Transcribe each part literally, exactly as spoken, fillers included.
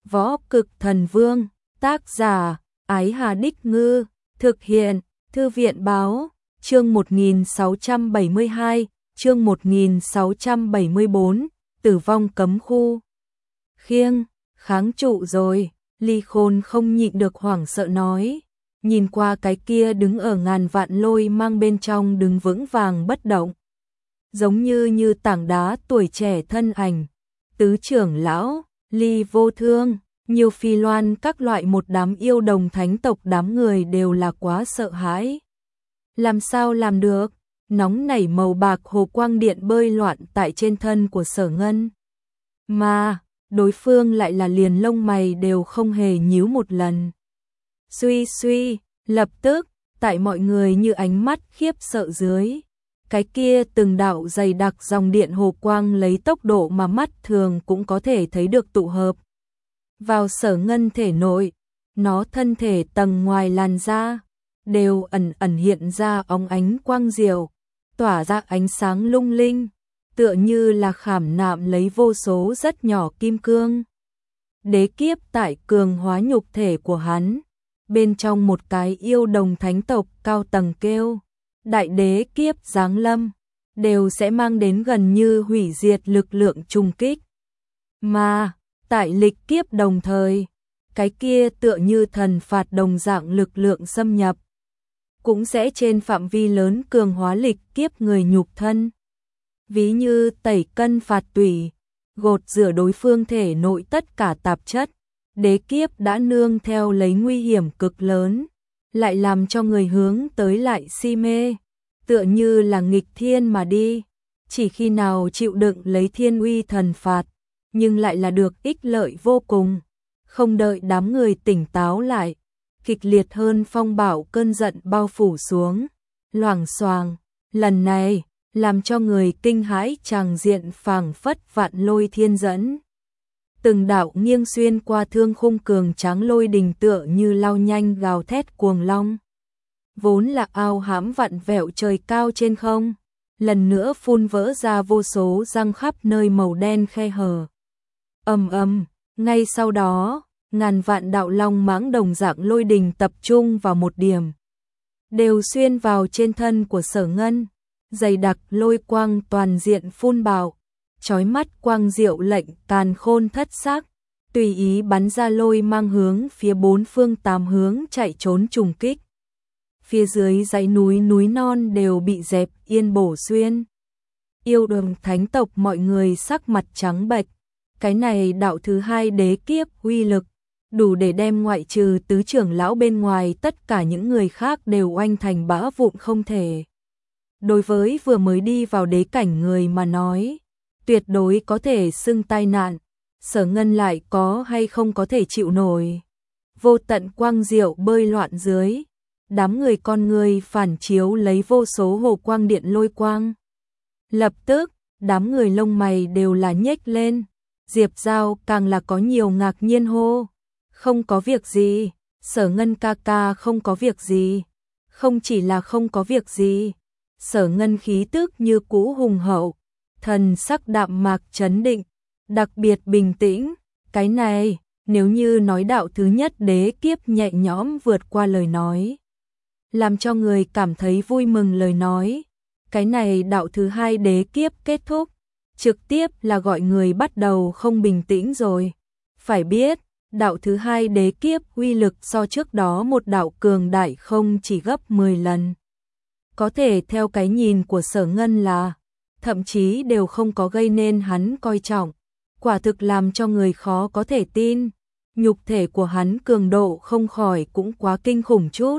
Võ Cực Thần Vương, tác giả, Ái Hà Đích Ngư, thực hiện, Thư viện Báo, chương một nghìn sáu trăm bảy mươi hai, chương một nghìn sáu trăm bảy mươi bốn, tử vong cấm khu. Khiêng, kháng trụ rồi, Ly Khôn không nhịn được hoảng sợ nói, nhìn qua cái kia đứng ở ngàn vạn lôi mang bên trong đứng vững vàng bất động. Giống như như tảng đá tuổi trẻ thân ảnh, tứ trưởng lão, Ly Vô Thương, nhiều phi loan các loại một đám yêu đồng thánh tộc đám người đều là quá sợ hãi. Làm sao làm được, nóng nảy màu bạc hồ quang điện bơi loạn tại trên thân của Sở Ngân. Mà, đối phương lại là liền lông mày đều không hề nhíu một lần. Suy suy, lập tức, tại mọi người như ánh mắt khiếp sợ dưới. Cái kia từng đạo dày đặc dòng điện hồ quang lấy tốc độ mà mắt thường cũng có thể thấy được tụ hợp vào Sở Ngân thể nội, nó thân thể tầng ngoài làn da đều ẩn ẩn hiện ra óng ánh quang diệu, tỏa ra ánh sáng lung linh, tựa như là khảm nạm lấy vô số rất nhỏ kim cương. Đế kiếp tại cường hóa nhục thể của hắn, bên trong một cái yêu đồng thánh tộc cao tầng kêu đại đế kiếp giáng lâm, đều sẽ mang đến gần như hủy diệt lực lượng trùng kích. Mà, tại lịch kiếp đồng thời, cái kia tựa như thần phạt đồng dạng lực lượng xâm nhập, cũng sẽ trên phạm vi lớn cường hóa lịch kiếp người nhục thân. Ví như tẩy cân phạt tủy, gột rửa đối phương thể nội tất cả tạp chất, đế kiếp đã nương theo lấy nguy hiểm cực lớn, lại làm cho người hướng tới lại si mê, tựa như là nghịch thiên mà đi, chỉ khi nào chịu đựng lấy thiên uy thần phạt, nhưng lại là được ích lợi vô cùng. Không đợi đám người tỉnh táo lại, kịch liệt hơn phong bạo cơn giận bao phủ xuống, loảng xoàng, lần này làm cho người kinh hãi tràng diện phảng phất vạn lôi thiên dẫn. Từng đạo nghiêng xuyên qua thương khung cường tráng lôi đình tựa như lao nhanh gào thét cuồng long. Vốn là ao hãm vặn vẹo trời cao trên không, lần nữa phun vỡ ra vô số răng khắp nơi màu đen khe hở. Ầm ầm, ngay sau đó, ngàn vạn đạo long mãng đồng dạng lôi đình tập trung vào một điểm, đều xuyên vào trên thân của Sở Ngân, dày đặc lôi quang toàn diện phun bạo, chói mắt quang diệu lệnh càn khôn thất sắc, tùy ý bắn ra lôi mang hướng phía bốn phương tám hướng chạy trốn trùng kích. Phía dưới dãy núi núi non đều bị dẹp yên bổ xuyên. Yêu đồng thánh tộc mọi người sắc mặt trắng bệch, cái này đạo thứ hai đế kiếp uy lực, đủ để đem ngoại trừ tứ trưởng lão bên ngoài tất cả những người khác đều oanh thành bã vụn không thể. Đối với vừa mới đi vào đế cảnh người mà nói, tuyệt đối có thể xưng tai nạn, Sở Ngân lại có hay không có thể chịu nổi. Vô tận quang diệu bơi loạn dưới, đám người con người phản chiếu lấy vô số hồ quang điện lôi quang. Lập tức, đám người lông mày đều là nhếch lên, Diệp Giao càng là có nhiều ngạc nhiên hô. Không có việc gì, Sở Ngân ca ca không có việc gì. Không chỉ là không có việc gì, Sở Ngân khí tức như cũ hùng hậu, thần sắc đạm mạc trấn định, đặc biệt bình tĩnh. Cái này, nếu như nói đạo thứ nhất đế kiếp nhẹ nhõm vượt qua lời nói, làm cho người cảm thấy vui mừng lời nói, cái này đạo thứ hai đế kiếp kết thúc, trực tiếp là gọi người bắt đầu không bình tĩnh rồi. Phải biết, đạo thứ hai đế kiếp uy lực so trước đó một đạo cường đại không chỉ gấp mười lần. Có thể theo cái nhìn của Sở Ngân là, thậm chí đều không có gây nên hắn coi trọng, quả thực làm cho người khó có thể tin. Nhục thể của hắn cường độ không khỏi cũng quá kinh khủng chút.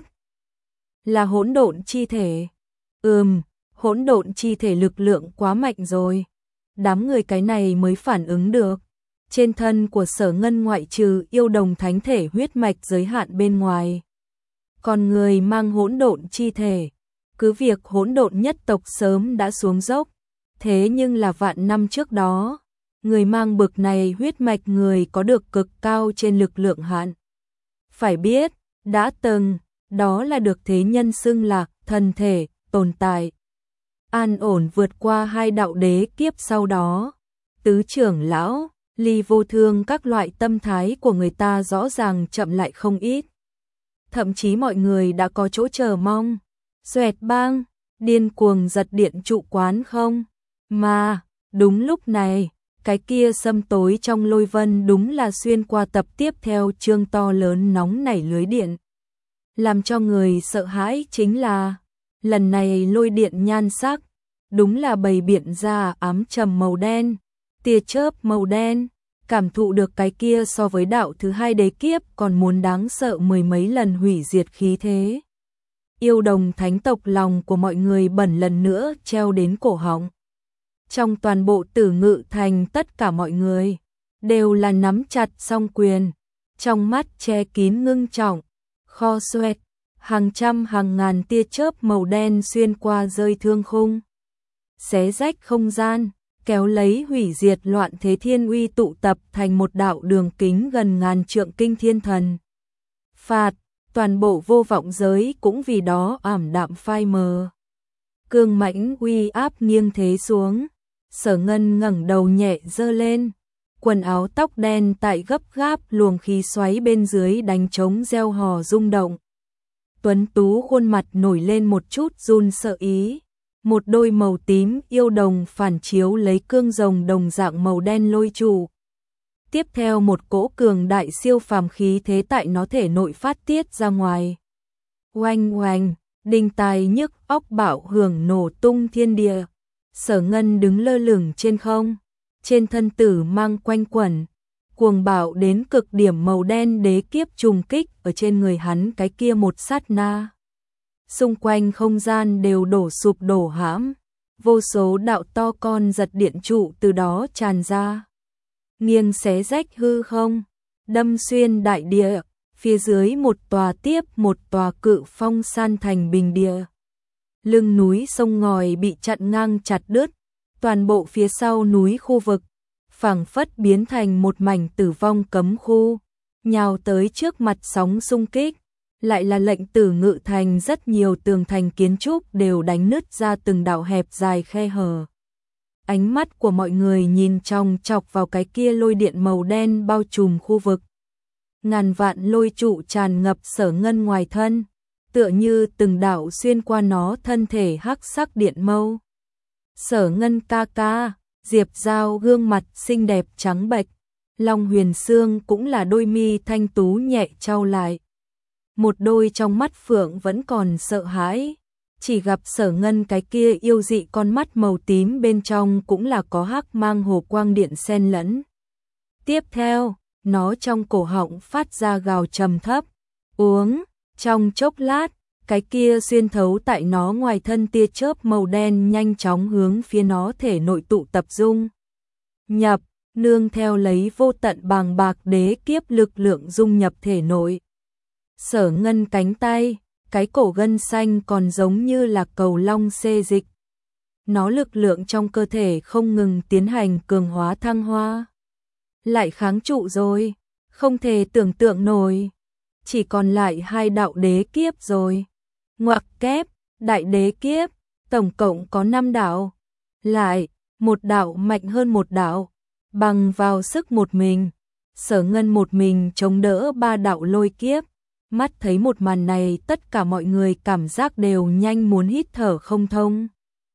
Là hỗn độn chi thể. Ừm, hỗn độn chi thể lực lượng quá mạnh rồi. Đám người cái này mới phản ứng được. Trên thân của Sở Ngân ngoại trừ yêu đồng thánh thể huyết mạch giới hạn bên ngoài, còn người mang hỗn độn chi thể, cứ việc hỗn độn nhất tộc sớm đã xuống dốc, thế nhưng là vạn năm trước đó, người mang bực này huyết mạch người có được cực cao trên lực lượng hạn. Phải biết, đã từng, đó là được thế nhân xưng là thần thể, tồn tại. An ổn vượt qua hai đạo đế kiếp sau đó, tứ trưởng lão, ly vô thương các loại tâm thái của người ta rõ ràng chậm lại không ít. Thậm chí mọi người đã có chỗ chờ mong. Xoẹt bang, điên cuồng giật điện trụ quán không? Mà, đúng lúc này, cái kia sâm tối trong lôi vân đúng là xuyên qua tập tiếp theo chương to lớn nóng nảy lưới điện. Làm cho người sợ hãi chính là, lần này lôi điện nhan sắc, đúng là bày biện ra ám trầm màu đen, tia chớp màu đen, cảm thụ được cái kia so với đạo thứ hai đế kiếp còn muốn đáng sợ mười mấy lần hủy diệt khí thế. Yêu đồng thánh tộc lòng của mọi người bẩn lần nữa treo đến cổ họng. Trong toàn bộ Tử Ngự Thành tất cả mọi người đều là nắm chặt song quyền, trong mắt che kín ngưng trọng, kho xoẹt, hàng trăm hàng ngàn tia chớp màu đen xuyên qua rơi thương khung, xé rách không gian, kéo lấy hủy diệt loạn thế thiên uy tụ tập thành một đạo đường kính gần ngàn trượng kinh thiên thần. Phạt, toàn bộ vô vọng giới cũng vì đó ảm đạm phai mờ. Cương mãnh uy áp nghiêng thế xuống, Sở Ngân ngẩng đầu nhẹ giơ lên, quần áo tóc đen tại gấp gáp luồng khí xoáy bên dưới đánh trống reo hò rung động. Tuấn tú khuôn mặt nổi lên một chút run sợ ý, một đôi màu tím yêu đồng phản chiếu lấy cương rồng đồng dạng màu đen lôi trụ. Tiếp theo một cỗ cường đại siêu phàm khí thế tại nó thể nội phát tiết ra ngoài. Oanh oanh, đinh tai nhức óc bạo hưởng nổ tung thiên địa. Sở Ngân đứng lơ lửng trên không, trên thân tử mang quanh quẩn, cuồng bạo đến cực điểm màu đen đế kiếp trùng kích ở trên người hắn cái kia một sát na. Xung quanh không gian đều đổ sụp đổ hãm, vô số đạo to con giật điện trụ từ đó tràn ra, nghiêng xé rách hư không, đâm xuyên đại địa, phía dưới một tòa tiếp một tòa cự phong san thành bình địa. Lưng núi sông ngòi bị chặn ngang chặt đứt, toàn bộ phía sau núi khu vực phảng phất biến thành một mảnh tử vong cấm khu, nhào tới trước mặt sóng xung kích, lại là lệnh Tử Ngự Thành rất nhiều tường thành kiến trúc đều đánh nứt ra từng đạo hẹp dài khe hở. Ánh mắt của mọi người nhìn chòng chọc vào cái kia lôi điện màu đen bao trùm khu vực. Ngàn vạn lôi trụ tràn ngập Sở Ngân ngoài thân, tựa như từng đạo xuyên qua nó thân thể hắc sắc điện mâu. Sở Ngân ca ca, Diệp Giao gương mặt xinh đẹp trắng bệch, Long Huyền Sương cũng là đôi mi thanh tú nhẹ trao lại. Một đôi trong mắt phượng vẫn còn sợ hãi, chỉ gặp Sở Ngân cái kia yêu dị con mắt màu tím bên trong cũng là có hắc mang hồ quang điện xen lẫn. Tiếp theo, nó trong cổ họng phát ra gào trầm thấp, uống, trong chốc lát, cái kia xuyên thấu tại nó ngoài thân tia chớp màu đen nhanh chóng hướng phía nó thể nội tụ tập dung. Nhập, nương theo lấy vô tận bàng bạc đế kiếp lực lượng dung nhập thể nội. Sở Ngân cánh tay, cái cổ gân xanh còn giống như là cầu long xê dịch. Nó lực lượng trong cơ thể không ngừng tiến hành cường hóa thăng hoa. Lại kháng trụ rồi, không thể tưởng tượng nổi. Chỉ còn lại hai đạo đế kiếp rồi. Ngoặc kép, đại đế kiếp, tổng cộng có năm đạo. Lại, một đạo mạnh hơn một đạo, bằng vào sức một mình. Sở Ngân một mình chống đỡ ba đạo lôi kiếp. Mắt thấy một màn này tất cả mọi người cảm giác đều nhanh muốn hít thở không thông.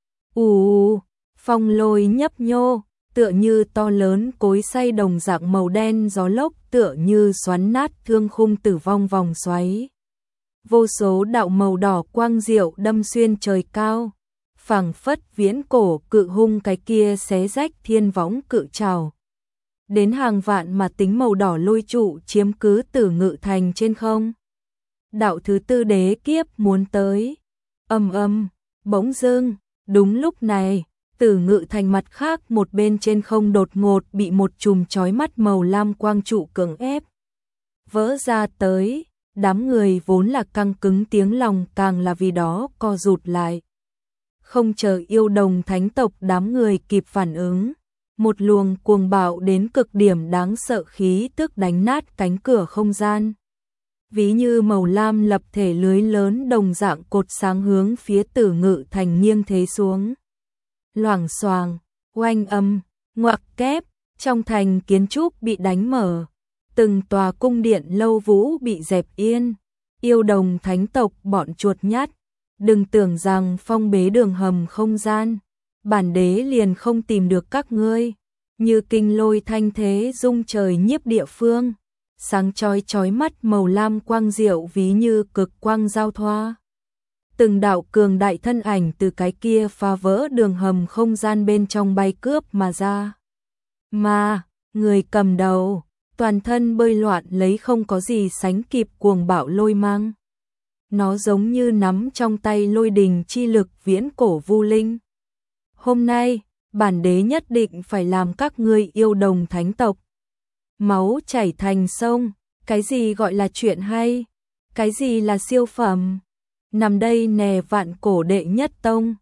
Ù, phong lôi nhấp nhô, tựa như to lớn cối xay đồng dạng màu đen gió lốc tựa như xoắn nát thương khung tử vong vòng xoáy. Vô số đạo màu đỏ quang diệu đâm xuyên trời cao, phảng phất viễn cổ cự hung cái kia xé rách thiên võng cự trảo. Đến hàng vạn mà tính màu đỏ lôi trụ chiếm cứ Tử Ngự Thành trên không. Đạo thứ tư đế kiếp muốn tới. Âm âm, bỗng dưng, đúng lúc này, Tử Ngự Thành mặt khác một bên trên không đột ngột bị một chùm chói mắt màu lam quang trụ cưỡng ép vỡ ra tới, đám người vốn là căng cứng tiếng lòng càng là vì đó co rụt lại. Không chờ yêu đồng thánh tộc đám người kịp phản ứng, một luồng cuồng bạo đến cực điểm đáng sợ khí tức đánh nát cánh cửa không gian. Ví như màu lam lập thể lưới lớn đồng dạng cột sáng hướng phía Tử Ngự Thành nghiêng thế xuống. Loảng xoàng, oanh âm, ngoặc kép, Trong thành kiến trúc bị đánh mở, từng tòa cung điện lâu vũ bị dẹp yên, yêu đồng thánh tộc bọn chuột nhắt, đừng tưởng rằng phong bế đường hầm không gian, bản đế liền không tìm được các ngươi, như kinh lôi thanh thế rung trời nhiếp địa phương, sáng chói chói mắt màu lam quang diệu ví như cực quang giao thoa. Từng đạo cường đại thân ảnh từ cái kia phá vỡ đường hầm không gian bên trong bay cướp mà ra. Mà, người cầm đầu, toàn thân bơi loạn lấy không có gì sánh kịp cuồng bạo lôi mang. Nó giống như nắm trong tay lôi đình chi lực viễn cổ vu linh. Hôm nay, bản đế nhất định phải làm các ngươi yêu đồng thánh tộc. Máu chảy thành sông, cái gì gọi là chuyện hay, cái gì là siêu phẩm. Nằm đây nè vạn cổ đệ nhất tông,